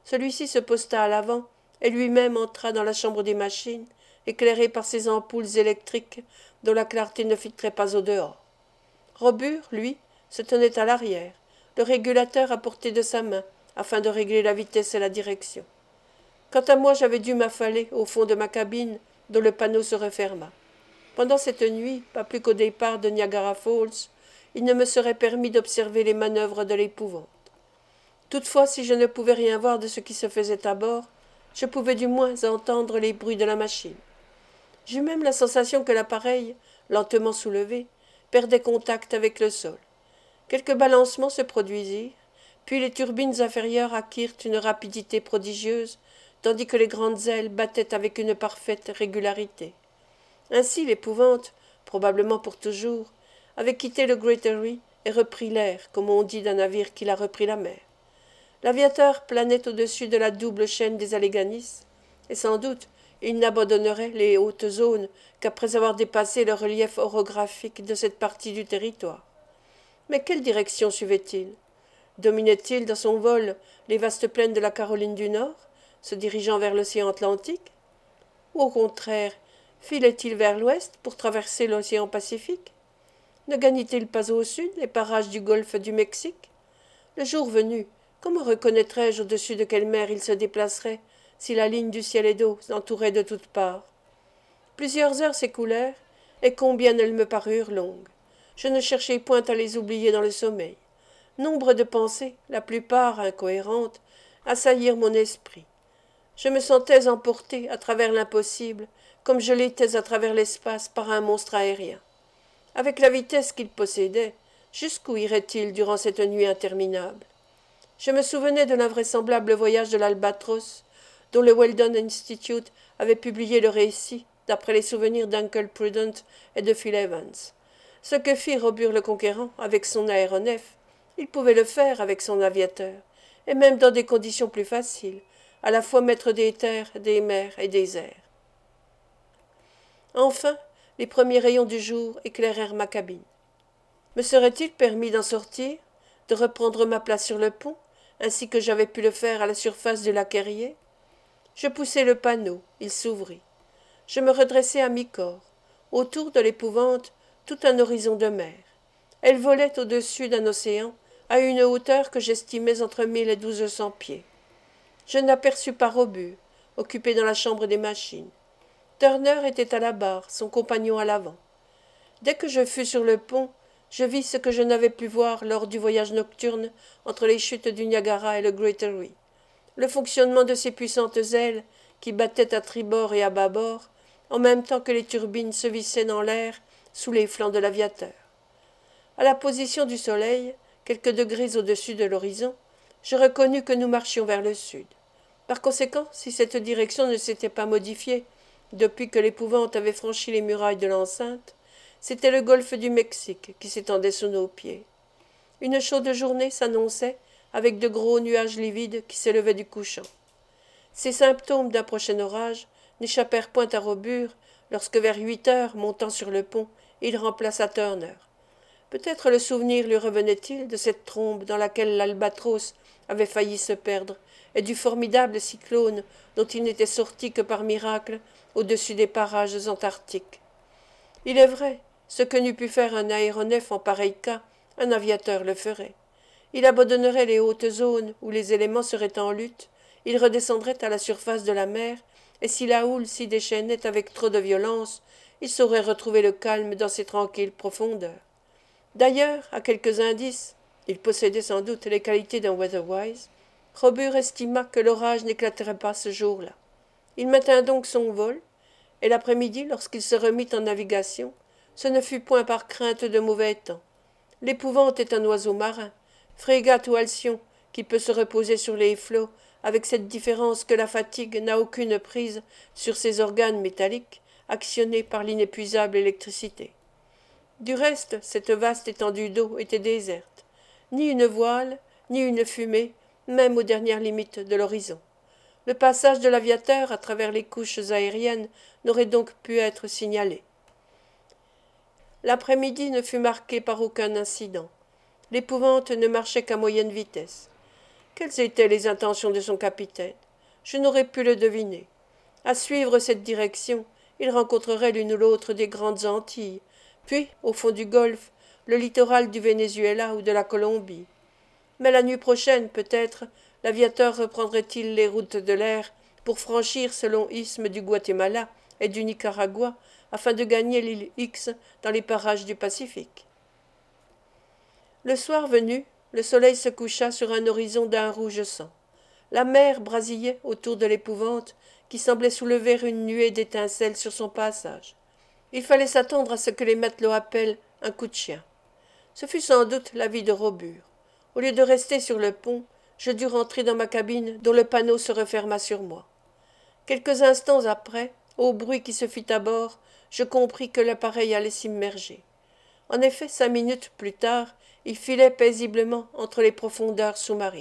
Speaker 1: Celui-ci se posta à l'avant et lui-même entra dans la chambre des machines, éclairé par ces ampoules électriques dont la clarté ne filtrait pas au dehors. Robur, lui, se tenait à l'arrière, le régulateur à portée de sa main, afin de régler la vitesse et la direction. Quant à moi, j'avais dû m'affaler au fond de ma cabine, dont le panneau se referma. Pendant cette nuit, pas plus qu'au départ de Niagara Falls, il ne me serait permis d'observer les manœuvres de l'épouvante. Toutefois, si je ne pouvais rien voir de ce qui se faisait à bord, je pouvais du moins entendre les bruits de la machine. J'eus même la sensation que l'appareil, lentement soulevé, perdait contact avec le sol. Quelques balancements se produisirent, puis les turbines inférieures acquirent une rapidité prodigieuse, tandis que les grandes ailes battaient avec une parfaite régularité. Ainsi l'épouvante, probablement pour toujours, avait quitté le Great Erie et repris l'air, comme on dit d'un navire qui a repris la mer. L'aviateur planait au-dessus de la double chaîne des Alleghanies, et sans doute il n'abandonnerait les hautes zones qu'après avoir dépassé le relief orographique de cette partie du territoire. Mais quelle direction suivait-il? Dominait-il dans son vol les vastes plaines de la Caroline du Nord, se dirigeant vers l'océan Atlantique? Ou au contraire, filait-il vers l'ouest pour traverser l'océan Pacifique? Ne gagnait-il pas au sud les parages du golfe du Mexique? Le jour venu, comment reconnaîtrais-je au-dessus de quelle mer il se déplacerait, si la ligne du ciel et d'eau l'entourait de toutes parts? Plusieurs heures s'écoulèrent, et combien elles me parurent longues. Je ne cherchai point à les oublier dans le sommeil. Nombre de pensées, la plupart incohérentes, assaillirent mon esprit. Je me sentais emporté à travers l'impossible, comme je l'étais à travers l'espace par un monstre aérien. Avec la vitesse qu'il possédait, jusqu'où irait-il durant cette nuit interminable? Je me souvenais de l'invraisemblable voyage de l'Albatros, dont le Weldon Institute avait publié le récit, d'après les souvenirs d'Uncle Prudent et de Phil Evans. Ce que fit Robur le Conquérant avec son aéronef, il pouvait le faire avec son aviateur, et même dans des conditions plus faciles, à la fois maître des terres, des mers et des airs. Enfin, les premiers rayons du jour éclairèrent ma cabine. Me serait-il permis d'en sortir, de reprendre ma place sur le pont, ainsi que j'avais pu le faire à la surface du lac Erie? Je poussai le panneau, il s'ouvrit. Je me redressai à mi-corps. Autour de l'épouvante, tout un horizon de mer. Elle volait au-dessus d'un océan, à une hauteur que j'estimais entre mille et douze cents pieds. Je n'aperçus pas Robur, occupé dans la chambre des machines. Turner était à la barre, son compagnon à l'avant. Dès que je fus sur le pont, je vis ce que je n'avais pu voir lors du voyage nocturne entre les chutes du Niagara et le Great Erie, le fonctionnement de ces puissantes ailes qui battaient à tribord et à bâbord, en même temps que les turbines se vissaient dans l'air sous les flancs de l'aviateur. À la position du soleil, quelques degrés au-dessus de l'horizon, je reconnus que nous marchions vers le sud. Par conséquent, si cette direction ne s'était pas modifiée depuis que l'épouvante avait franchi les murailles de l'enceinte, c'était le golfe du Mexique qui s'étendait sous nos pieds. Une chaude journée s'annonçait, avec de gros nuages livides qui s'élevaient du couchant. Ces symptômes d'un prochain orage n'échappèrent point à Robur lorsque vers huit heures, montant sur le pont, il remplaça Turner. Peut-être le souvenir lui revenait-il de cette trombe dans laquelle l'Albatros avait failli se perdre, et du formidable cyclone dont il n'était sorti que par miracle au-dessus des parages antarctiques. Il est vrai, ce que n'eût pu faire un aéronef en pareil cas, un aviateur le ferait. Il abandonnerait les hautes zones où les éléments seraient en lutte, il redescendrait à la surface de la mer, et si la houle s'y déchaînait avec trop de violence, il saurait retrouver le calme dans ses tranquilles profondeurs. D'ailleurs, à quelques indices, il possédait sans doute les qualités d'un Weatherwise, Robur estima que l'orage n'éclaterait pas ce jour-là. Il maintint donc son vol, et l'après-midi, lorsqu'il se remit en navigation, ce ne fut point par crainte de mauvais temps. L'épouvante est un oiseau marin, frégate ou alcyon, qui peut se reposer sur les flots, avec cette différence que la fatigue n'a aucune prise sur ses organes métalliques, actionnés par l'inépuisable électricité. Du reste, cette vaste étendue d'eau était déserte. Ni une voile, ni une fumée, même aux dernières limites de l'horizon. Le passage de l'aviateur à travers les couches aériennes n'aurait donc pu être signalé. L'après-midi ne fut marqué par aucun incident. L'épouvante ne marchait qu'à moyenne vitesse. Quelles étaient les intentions de son capitaine? Je n'aurais pu le deviner. À suivre cette direction, il rencontrerait l'une ou l'autre des grandes Antilles, puis, au fond du golfe, le littoral du Venezuela ou de la Colombie. Mais la nuit prochaine, peut-être, l'aviateur reprendrait-il les routes de l'air pour franchir ce long isthme du Guatemala et du Nicaragua afin de gagner l'île X dans les parages du Pacifique. Le soir venu, le soleil se coucha sur un horizon d'un rouge sang. La mer brasillait autour de l'Épouvante qui semblait soulever une nuée d'étincelles sur son passage. Il fallait s'attendre à ce que les matelots appellent un coup de chien. Ce fut sans doute l'avis de Robur. Au lieu de rester sur le pont, je dus rentrer dans ma cabine dont le panneau se referma sur moi. Quelques instants après, au bruit qui se fit à bord, je compris que l'appareil allait s'immerger. En effet, cinq minutes plus tard, il filait paisiblement entre les profondeurs sous-marines.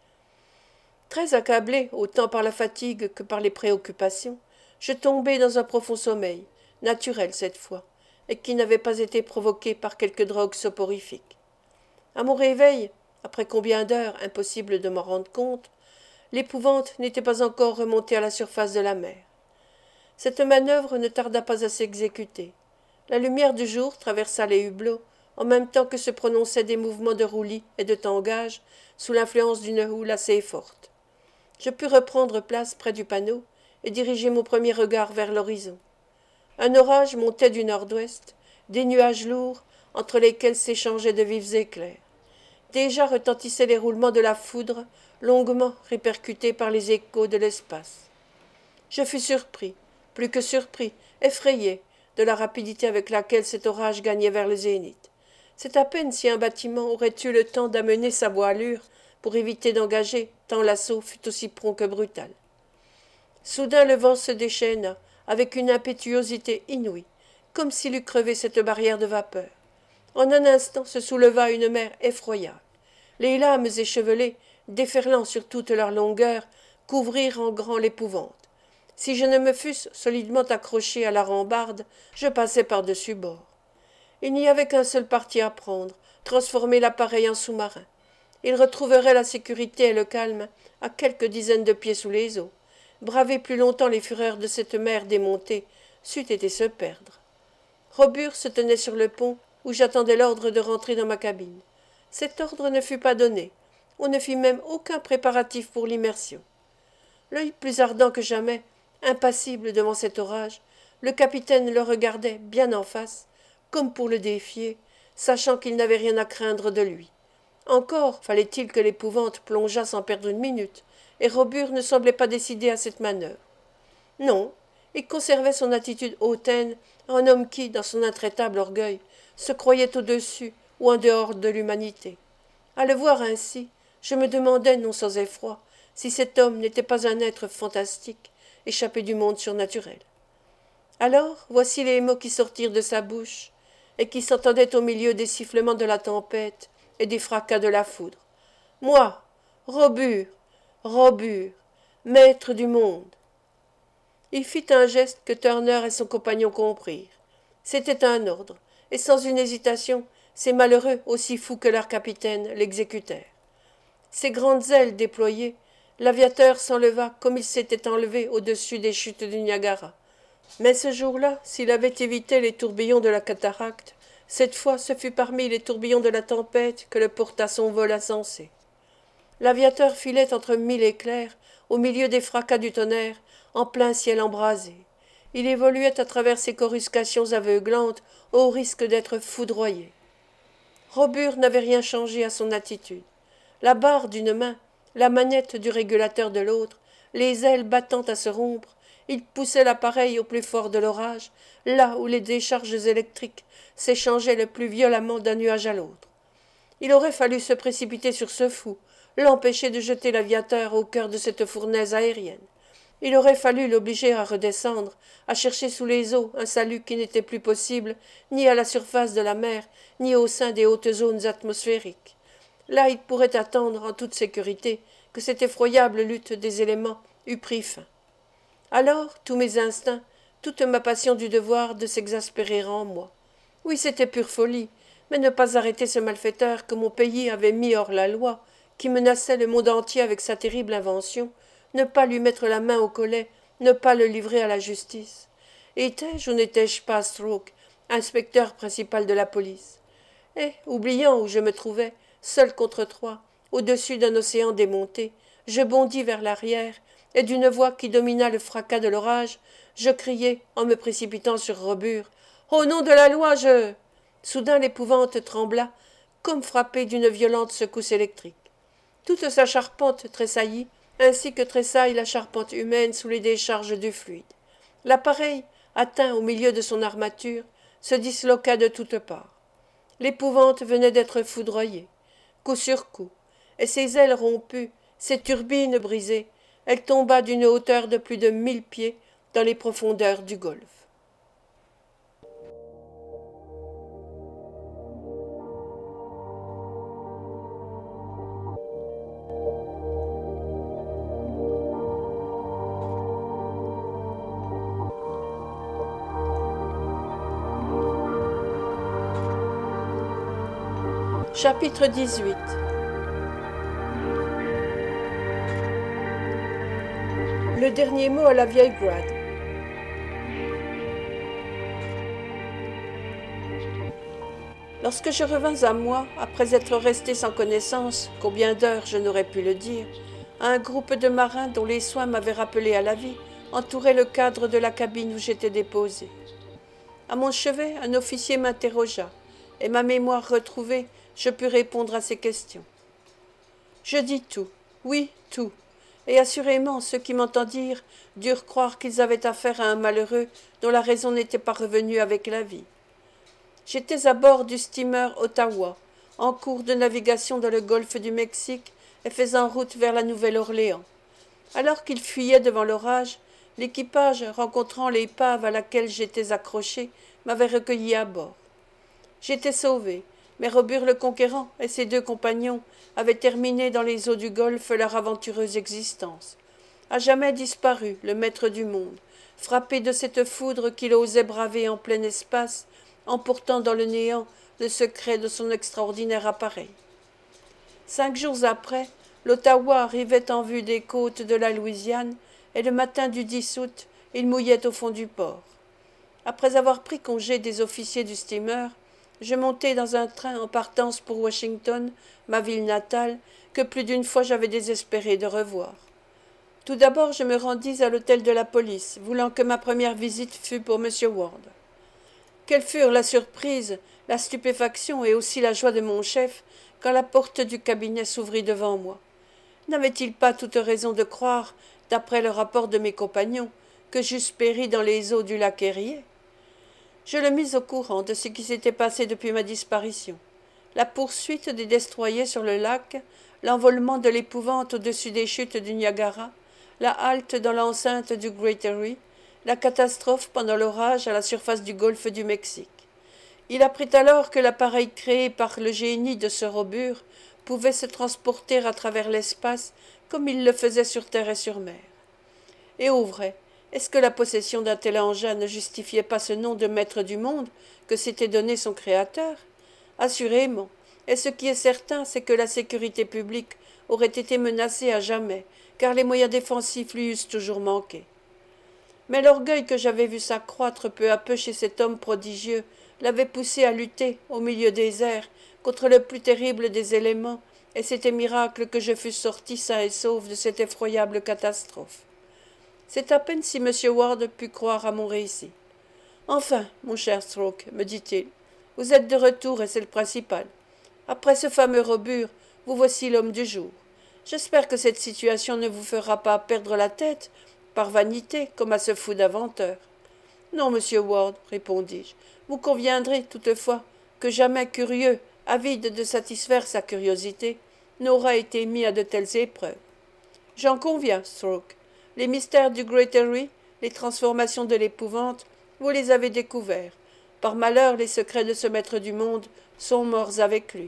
Speaker 1: Très accablé, autant par la fatigue que par les préoccupations, je tombai dans un profond sommeil, naturel cette fois, et qui n'avait pas été provoqué par quelque drogue soporifique. À mon réveil, après combien d'heures, impossible de m'en rendre compte, l'Épouvante n'était pas encore remontée à la surface de la mer. Cette manœuvre ne tarda pas à s'exécuter. La lumière du jour traversa les hublots, en même temps que se prononçaient des mouvements de roulis et de tangage, sous l'influence d'une houle assez forte. Je pus reprendre place près du panneau et diriger mon premier regard vers l'horizon. Un orage montait du nord-ouest, des nuages lourds, entre lesquels s'échangeaient de vifs éclairs. Déjà retentissaient les roulements de la foudre, longuement répercutés par les échos de l'espace. Je fus surpris, plus que surpris, effrayé, de la rapidité avec laquelle cet orage gagnait vers le zénith. C'est à peine si un bâtiment aurait eu le temps d'amener sa voilure pour éviter d'engager, tant l'assaut fut aussi prompt que brutal. Soudain le vent se déchaîna, avec une impétuosité inouïe, comme s'il eût crevé cette barrière de vapeur. En un instant se souleva une mer effroyable. Les lames échevelées, déferlant sur toute leur longueur, couvrirent en grand l'Épouvante. Si je ne me fusse solidement accroché à la rambarde, je passais par-dessus bord. Il n'y avait qu'un seul parti à prendre, transformer l'appareil en sous-marin. Il retrouverait la sécurité et le calme à quelques dizaines de pieds sous les eaux. Braver plus longtemps les fureurs de cette mer démontée c'eût été se perdre. Robur se tenait sur le pont où j'attendais l'ordre de rentrer dans ma cabine. Cet ordre ne fut pas donné. On ne fit même aucun préparatif pour l'immersion. L'œil plus ardent que jamais, impassible devant cet orage, le capitaine le regardait bien en face, comme pour le défier, sachant qu'il n'avait rien à craindre de lui. Encore fallait-il que l'Épouvante plongeât sans perdre une minute, et Robur ne semblait pas décidé à cette manœuvre. Non, il conservait son attitude hautaine, un homme qui, dans son intraitable orgueil, se croyait au-dessus ou en dehors de l'humanité. À le voir ainsi, je me demandais, non sans effroi, si cet homme n'était pas un être fantastique, échappé du monde surnaturel. Alors, voici les mots qui sortirent de sa bouche, et qui s'entendaient au milieu des sifflements de la tempête et des fracas de la foudre. Moi, Robur, Robur, maître du monde. Il fit un geste que Turner et son compagnon comprirent. C'était un ordre, et sans une hésitation, ces malheureux, aussi fous que leur capitaine, l'exécutèrent. Ses grandes ailes déployées, l'aviateur s'enleva comme il s'était enlevé au-dessus des chutes du Niagara. Mais ce jour-là, s'il avait évité les tourbillons de la cataracte, cette fois ce fut parmi les tourbillons de la tempête que le porta son vol insensé. L'aviateur filait entre mille éclairs, au milieu des fracas du tonnerre, en plein ciel embrasé. Il évoluait à travers ces coruscations aveuglantes, au risque d'être foudroyé. Robur n'avait rien changé à son attitude. La barre d'une main, la manette du régulateur de l'autre, les ailes battant à se rompre, il poussait l'appareil au plus fort de l'orage, là où les décharges électriques s'échangeaient le plus violemment d'un nuage à l'autre. Il aurait fallu se précipiter sur ce fou, l'empêcher de jeter l'aviateur au cœur de cette fournaise aérienne. Il aurait fallu l'obliger à redescendre, à chercher sous les eaux un salut qui n'était plus possible, ni à la surface de la mer, ni au sein des hautes zones atmosphériques. Là il pourrait attendre en toute sécurité que cette effroyable lutte des éléments eût pris fin. Alors tous mes instincts, toute ma passion du devoir de s'exaspérer en moi. Oui, c'était pure folie, mais ne pas arrêter ce malfaiteur que mon pays avait mis hors la loi, qui menaçait le monde entier avec sa terrible invention, ne pas lui mettre la main au collet, ne pas le livrer à la justice? Étais-je ou n'étais-je pas Stroke, inspecteur principal de la police? Et, oubliant où je me trouvais, seul contre trois, au-dessus d'un océan démonté, je bondis vers l'arrière, et d'une voix qui domina le fracas de l'orage, je criai, en me précipitant sur Robur, « Au nom de la loi, je… » Soudain l'épouvante trembla, comme frappée d'une violente secousse électrique. Toute sa charpente tressaillit, ainsi que tressaille la charpente humaine sous les décharges du fluide. L'appareil, atteint au milieu de son armature, se disloqua de toutes parts. L'épouvante venait d'être foudroyée, coup sur coup, et ses ailes rompues, ses turbines brisées, elle tomba d'une hauteur de plus de mille pieds dans les profondeurs du golfe. Chapitre dix-huit. Le dernier mot à la vieille Grad. Lorsque je revins à moi, après être resté sans connaissance, combien d'heures je n'aurais pu le dire, un groupe de marins dont les soins m'avaient rappelé à la vie entourait le cadre de la cabine où j'étais déposé. À mon chevet, un officier m'interrogea, et ma mémoire retrouvée, je pus répondre à ses questions. Je dis tout, oui, tout, et assurément ceux qui m'entendirent durent croire qu'ils avaient affaire à un malheureux dont la raison n'était pas revenue avec la vie. J'étais à bord du steamer Ottawa, en cours de navigation dans le golfe du Mexique et faisant route vers la Nouvelle-Orléans. Alors qu'il fuyait devant l'orage, l'équipage, rencontrant l'épave à laquelle j'étais accroché, m'avait recueilli à bord. J'étais sauvé, mais Robur le Conquérant et ses deux compagnons avaient terminé dans les eaux du Golfe leur aventureuse existence. À jamais disparu, le maître du monde, frappé de cette foudre qu'il osait braver en plein espace, emportant dans le néant le secret de son extraordinaire appareil. Cinq jours après, l'Ottawa arrivait en vue des côtes de la Louisiane, et le matin du dix août, il mouillait au fond du port. Après avoir pris congé des officiers du steamer, je montai dans un train en partance pour Washington, ma ville natale, que plus d'une fois j'avais désespéré de revoir. Tout d'abord, je me rendis à l'hôtel de la police, voulant que ma première visite fût pour M. Ward. Quelles furent la surprise, la stupéfaction et aussi la joie de mon chef quand la porte du cabinet s'ouvrit devant moi. N'avait-il pas toute raison de croire, d'après le rapport de mes compagnons, que j'eusse péri dans les eaux du lac Erie? Je le mis au courant de ce qui s'était passé depuis ma disparition. La poursuite des destroyers sur le lac, l'envolement de l'épouvante au-dessus des chutes du Niagara, la halte dans l'enceinte du Great Erie, la catastrophe pendant l'orage à la surface du golfe du Mexique. Il apprit alors que l'appareil créé par le génie de ce Robur pouvait se transporter à travers l'espace comme il le faisait sur terre et sur mer. Et au vrai, est-ce que la possession d'un tel engin ne justifiait pas ce nom de maître du monde que s'était donné son créateur? Assurément, et ce qui est certain, c'est que la sécurité publique aurait été menacée à jamais, car les moyens défensifs lui eussent toujours manqué. Mais l'orgueil que j'avais vu s'accroître peu à peu chez cet homme prodigieux l'avait poussé à lutter, au milieu des airs, contre le plus terrible des éléments, et c'était miracle que je fusse sorti sain et sauf de cette effroyable catastrophe. C'est à peine si M. Ward put croire à mon récit. « Enfin, mon cher Stroke, me dit-il, vous êtes de retour et c'est le principal. Après ce fameux Robur, vous voici l'homme du jour. J'espère que cette situation ne vous fera pas perdre la tête, par vanité, comme à ce fou d'inventeur. »« Non, monsieur Ward, répondis-je, vous conviendrez, toutefois, que jamais curieux, avide de satisfaire sa curiosité, n'aura été mis à de telles épreuves. J'en conviens, Stroke. Les mystères du Great Erie, les transformations de l'épouvante, vous les avez découverts. Par malheur, les secrets de ce maître du monde sont morts avec lui. »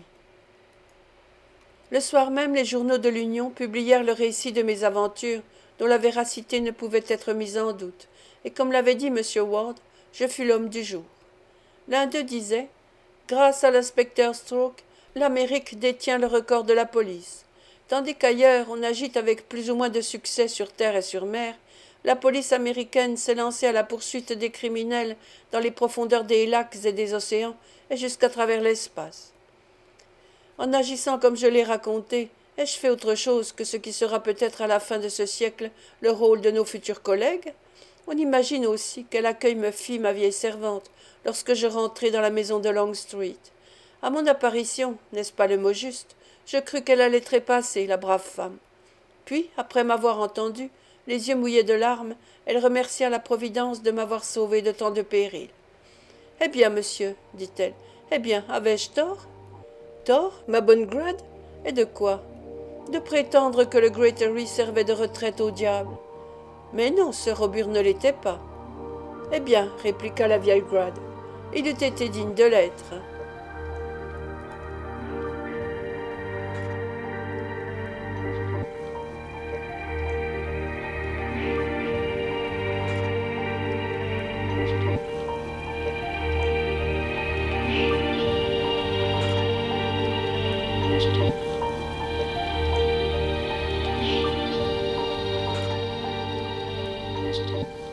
Speaker 1: Le soir même, les journaux de l'Union publièrent le récit de mes aventures, dont la véracité ne pouvait être mise en doute, et comme l'avait dit M. Ward, je fus l'homme du jour. L'un d'eux disait « Grâce à l'inspecteur Stroke, l'Amérique détient le record de la police. Tandis qu'ailleurs on agite avec plus ou moins de succès sur terre et sur mer, la police américaine s'est lancée à la poursuite des criminels dans les profondeurs des lacs et des océans et jusqu'à travers l'espace. En agissant comme je l'ai raconté, ai-je fait autre chose que ce qui sera peut-être à la fin de ce siècle le rôle de nos futurs collègues? On imagine aussi quel accueil me fit ma vieille servante lorsque je rentrai dans la maison de Long Street. À mon apparition, n'est-ce pas le mot juste, je crus qu'elle allait trépasser, la brave femme. Puis, après m'avoir entendu, les yeux mouillés de larmes, elle remercia la Providence de m'avoir sauvé de tant de périls. « Eh bien, monsieur, dit-elle, eh bien, avais-je tort ?»« Tort, ma bonne Grade? Et de quoi ?»« De prétendre que le Great Eyrie servait de retraite au diable. »« Mais non, ce Robur ne l'était pas. »« Eh bien, répliqua la vieille Grade, il eût été digne de l'être. »
Speaker 2: Thank you.